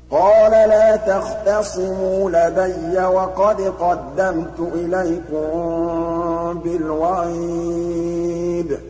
قَالَ لَا تَخْتَصِمُوا لَدَيَّ وَقَدْ قَدَّمْتُ إِلَيْكُم بِالْوَعِيدِ